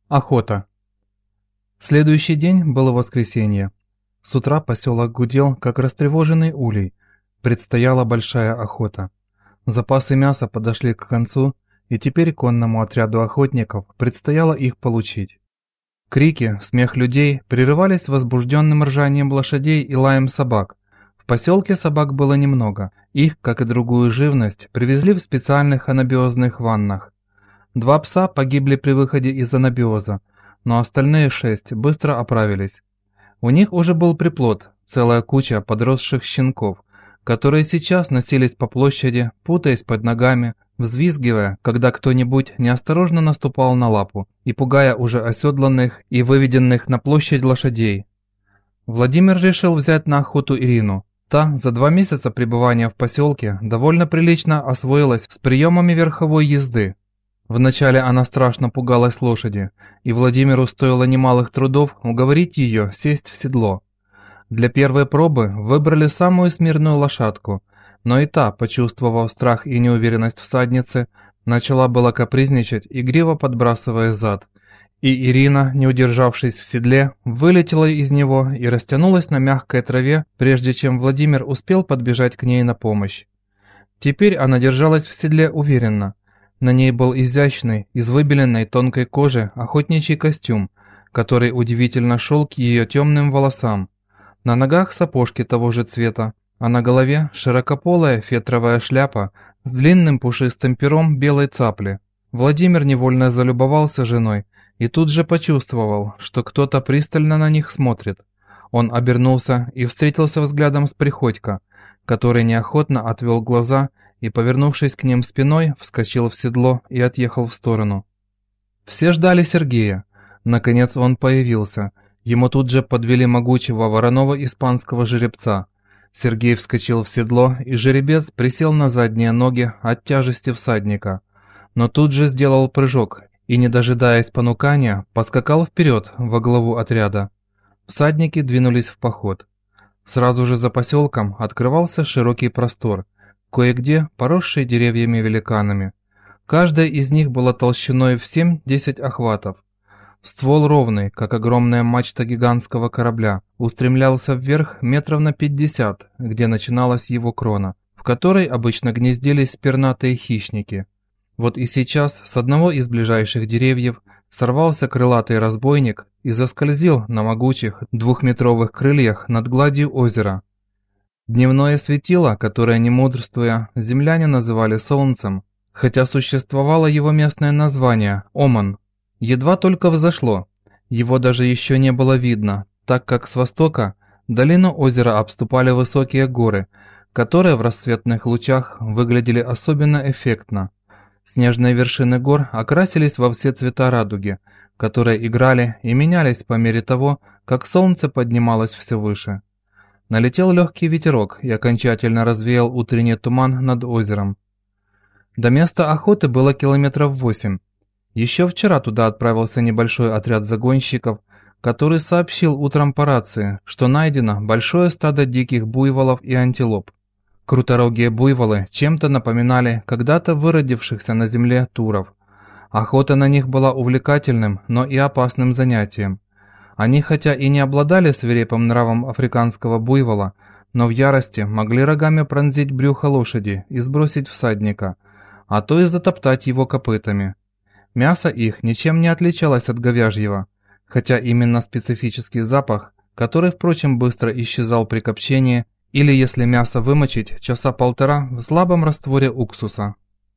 Охота. Следующий день было воскресенье. С утра поселок гудел, как растревоженный улей. Предстояла большая охота. Запасы мяса подошли к концу, и теперь конному отряду охотников предстояло их получить. Крики, смех людей прерывались возбужденным ржанием лошадей и лаем собак. В поселке собак было немного. Их, как и другую живность, привезли в специальных анабиозных ваннах. 2 пса погибли при выходе из анабиоза, но остальные 6 быстро оправились. У них уже был приплод, целая куча подросших щенков, которые сейчас носились по площади, путаясь под ногами, взвизгивая, когда кто-нибудь неосторожно наступал на лапу, и пугая уже оседланных и выведенных на площадь лошадей. Владимир решил взять на охоту Ирину. Та за 2 месяца пребывания в поселке довольно прилично освоилась с приемами верховой езды. Вначале она страшно пугалась лошади, и Владимиру стоило немалых трудов уговорить ее сесть в седло. Для первой пробы выбрали самую смирную лошадку, но и та, почувствовав страх и неуверенность всадницы, начала было капризничать, игриво подбрасывая зад. И Ирина, не удержавшись в седле, вылетела из него и растянулась на мягкой траве, прежде чем Владимир успел подбежать к ней на помощь. Теперь она держалась в седле уверенно. На ней был изящный, из выбеленной тонкой кожи охотничий костюм, который удивительно шел к ее темным волосам. На ногах сапожки того же цвета, а на голове широкополая фетровая шляпа с длинным пушистым пером белой цапли. Владимир невольно залюбовался женой и тут же почувствовал, что кто-то пристально на них смотрит. Он обернулся и встретился взглядом с Приходько, который неохотно отвел глаза и, повернувшись к ним спиной, вскочил в седло и отъехал в сторону. Все ждали Сергея. Наконец он появился. Ему тут же подвели могучего вороного испанского жеребца. Сергей вскочил в седло, и жеребец присел на задние ноги от тяжести всадника. Но тут же сделал прыжок и, не дожидаясь понукания, поскакал вперед во главу отряда. Всадники двинулись в поход. Сразу же за поселком открывался широкий простор, кое-где поросший деревьями-великанами. Каждая из них была толщиной в 7-10 охватов. Ствол ровный, как огромная мачта гигантского корабля, устремлялся вверх метров на 50, где начиналась его крона, в которой обычно гнездились пернатые хищники. Вот и сейчас с одного из ближайших деревьев сорвался крылатый разбойник и заскользил на могучих 2-метровых крыльях над гладью озера. Дневное светило, которое, не мудрствуя, земляне называли солнцем, хотя существовало его местное название – Оман, едва только взошло. Его даже еще не было видно, так как с востока долину озера обступали высокие горы, которые в рассветных лучах выглядели особенно эффектно. Снежные вершины гор окрасились во все цвета радуги, которые играли и менялись по мере того, как солнце поднималось все выше. Налетел легкий ветерок и окончательно развеял утренний туман над озером. До места охоты было километров 8. Еще вчера туда отправился небольшой отряд загонщиков, который сообщил утром по рации, что найдено большое стадо диких буйволов и антилоп. Круторогие буйволы чем-то напоминали когда-то выродившихся на земле туров. Охота на них была увлекательным, но и опасным занятием. Они хотя и не обладали свирепым нравом африканского буйвола, но в ярости могли рогами пронзить брюхо лошади и сбросить всадника, а то и затоптать его копытами. Мясо их ничем не отличалось от говяжьего, хотя именно специфический запах, который, впрочем, быстро исчезал при копчении, или если мясо вымочить, часа полтора в слабом растворе уксуса.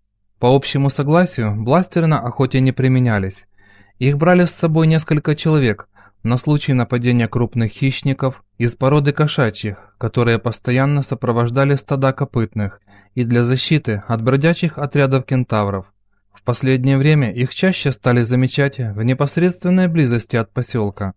По общему согласию, бластеры на охоте не применялись. Их брали с собой несколько человек на случай нападения крупных хищников из породы кошачьих, которые постоянно сопровождали стада копытных, и для защиты от бродячих отрядов кентавров. В последнее время их чаще стали замечать в непосредственной близости от поселка.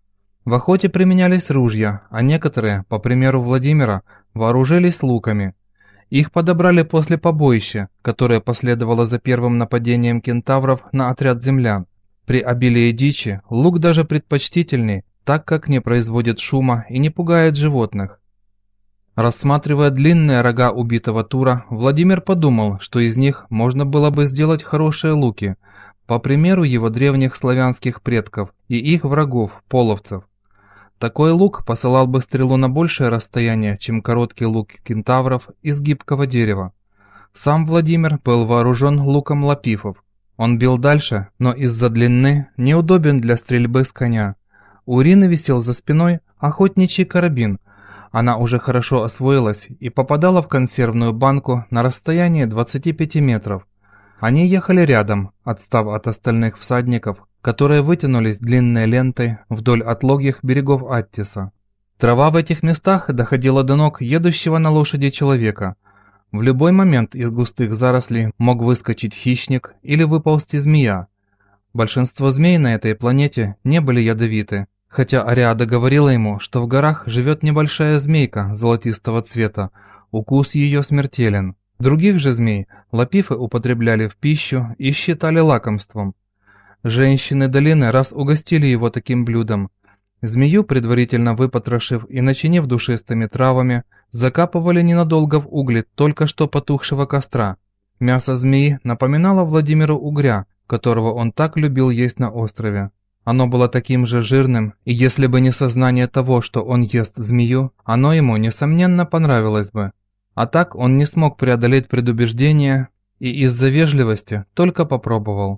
В охоте применялись ружья, а некоторые, по примеру Владимира, вооружились луками. Их подобрали после побоища, которое последовало за первым нападением кентавров на отряд землян. При обилии дичи лук даже предпочтительней, так как не производит шума и не пугает животных. Рассматривая длинные рога убитого тура, Владимир подумал, что из них можно было бы сделать хорошие луки, по примеру его древних славянских предков и их врагов, половцев. Такой лук посылал бы стрелу на большее расстояние, чем короткий лук кентавров из гибкого дерева. Сам Владимир был вооружен луком лапифов. Он бил дальше, но из-за длины неудобен для стрельбы с коня. У Ирины висел за спиной охотничий карабин. Она уже хорошо освоилась и попадала в консервную банку на расстоянии 25 метров. Они ехали рядом, отстав от остальных всадников, которые вытянулись длинной лентой вдоль отлогих берегов Аттиса. Трава в этих местах доходила до ног едущего на лошади человека. В любой момент из густых зарослей мог выскочить хищник или выползти змея. Большинство змей на этой планете не были ядовиты, хотя Ариада говорила ему, что в горах живет небольшая змейка золотистого цвета, укус ее смертелен. Других же змей лапифы употребляли в пищу и считали лакомством. Женщины долины раз угостили его таким блюдом. Змею, предварительно выпотрошив и начинив душистыми травами, закапывали ненадолго в угли только что потухшего костра. Мясо змеи напоминало Владимиру угря, которого он так любил есть на острове. Оно было таким же жирным, и если бы не сознание того, что он ест змею, оно ему, несомненно, понравилось бы. А так он не смог преодолеть предубеждение и из-за вежливости только попробовал.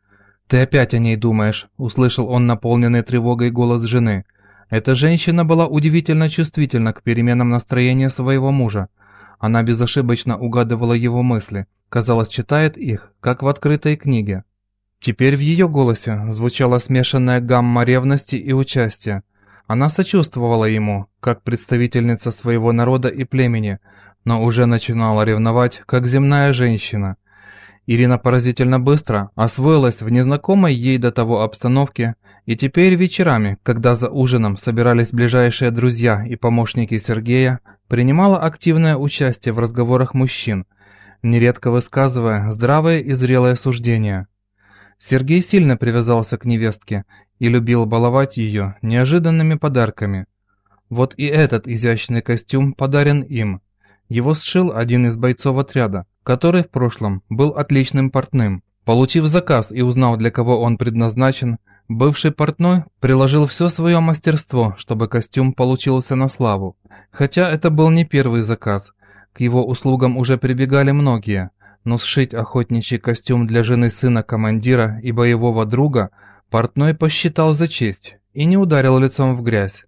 «Ты опять о ней думаешь», — услышал он наполненный тревогой голос жены. Эта женщина была удивительно чувствительна к переменам настроения своего мужа. Она безошибочно угадывала его мысли, казалось, читает их, как в открытой книге. Теперь в ее голосе звучала смешанная гамма ревности и участия. Она сочувствовала ему, как представительница своего народа и племени, но уже начинала ревновать, как земная женщина. Ирина поразительно быстро освоилась в незнакомой ей до того обстановке, и теперь вечерами, когда за ужином собирались ближайшие друзья и помощники Сергея, принимала активное участие в разговорах мужчин, нередко высказывая здравые и зрелые суждения. Сергей сильно привязался к невестке и любил баловать ее неожиданными подарками. Вот и этот изящный костюм подарен им. Его сшил один из бойцов отряда, который в прошлом был отличным портным. Получив заказ и узнав, для кого он предназначен, бывший портной приложил все свое мастерство, чтобы костюм получился на славу. Хотя это был не первый заказ, к его услугам уже прибегали многие, но сшить охотничий костюм для жены сына командира и боевого друга портной посчитал за честь и не ударил лицом в грязь.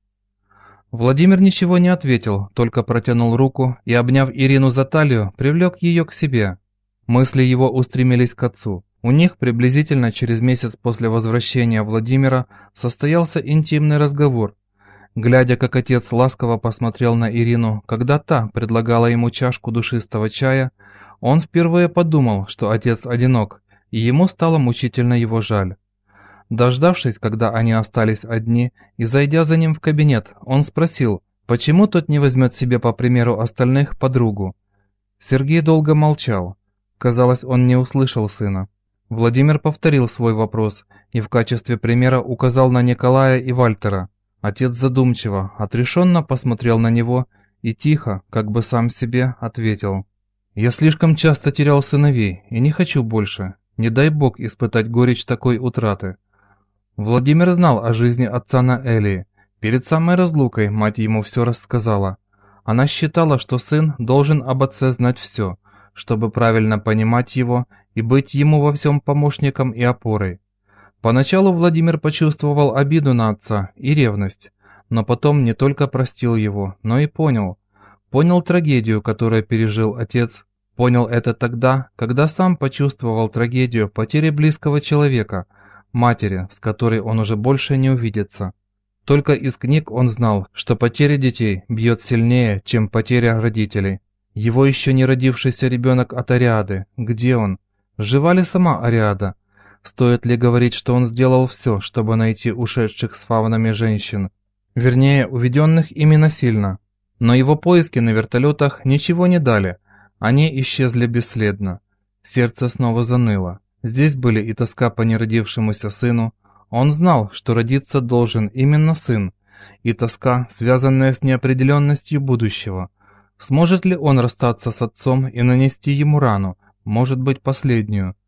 Владимир ничего не ответил, только протянул руку и, обняв Ирину за талию, привлек ее к себе. Мысли его устремились к отцу. У них приблизительно через месяц после возвращения Владимира состоялся интимный разговор. Глядя, как отец ласково посмотрел на Ирину, когда та предлагала ему чашку душистого чая, он впервые подумал, что отец одинок, и ему стало мучительно его жаль. Дождавшись, когда они остались одни, и зайдя за ним в кабинет, он спросил, почему тот не возьмет себе, по примеру остальных, подругу. Сергей долго молчал. Казалось, он не услышал сына. Владимир повторил свой вопрос и в качестве примера указал на Николая и Вальтера. Отец задумчиво, отрешенно посмотрел на него и тихо, как бы сам себе, ответил. «Я слишком часто терял сыновей и не хочу больше. Не дай Бог испытать горечь такой утраты». Владимир знал о жизни отца на Элии. Перед самой разлукой мать ему все рассказала. Она считала, что сын должен об отце знать все, чтобы правильно понимать его и быть ему во всем помощником и опорой. Поначалу Владимир почувствовал обиду на отца и ревность, но потом не только простил его, но и понял. Понял трагедию, которую пережил отец. Понял это тогда, когда сам почувствовал трагедию потери близкого человека, матери, с которой он уже больше не увидится. Только из книг он знал, что потеря детей бьет сильнее, чем потеря родителей. Его еще не родившийся ребенок от Ариады, где он? Жива ли сама Ариада? Стоит ли говорить, что он сделал все, чтобы найти ушедших с фавнами женщин? Вернее, уведенных ими насильно. Но его поиски на вертолетах ничего не дали. Они исчезли бесследно. Сердце снова заныло. Здесь были и тоска по неродившемуся сыну. Он знал, что родиться должен именно сын, и тоска, связанная с неопределенностью будущего. Сможет ли он расстаться с отцом и нанести ему рану, может быть, последнюю?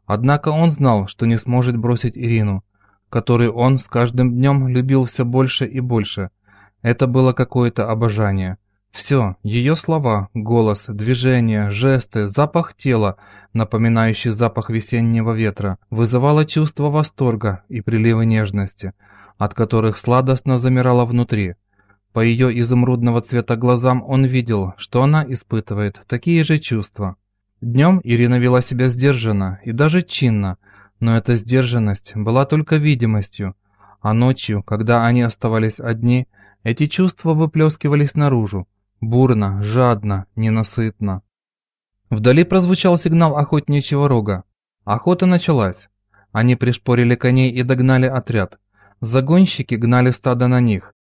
Однако он знал, что не сможет бросить Ирину, которую он с каждым днем любил все больше и больше. Это было какое-то обожание. Все, ее слова, голос, движения, жесты, запах тела, напоминающий запах весеннего ветра, вызывало чувство восторга и приливы нежности, от которых сладостно замирало внутри. По ее изумрудного цвета глазам он видел, что она испытывает такие же чувства. Днем Ирина вела себя сдержанно и даже чинно, но эта сдержанность была только видимостью, а ночью, когда они оставались одни, эти чувства выплескивались наружу, бурно, жадно, ненасытно. Вдали прозвучал сигнал охотничьего рога. Охота началась. Они пришпорили коней и догнали отряд. Загонщики гнали стадо на них.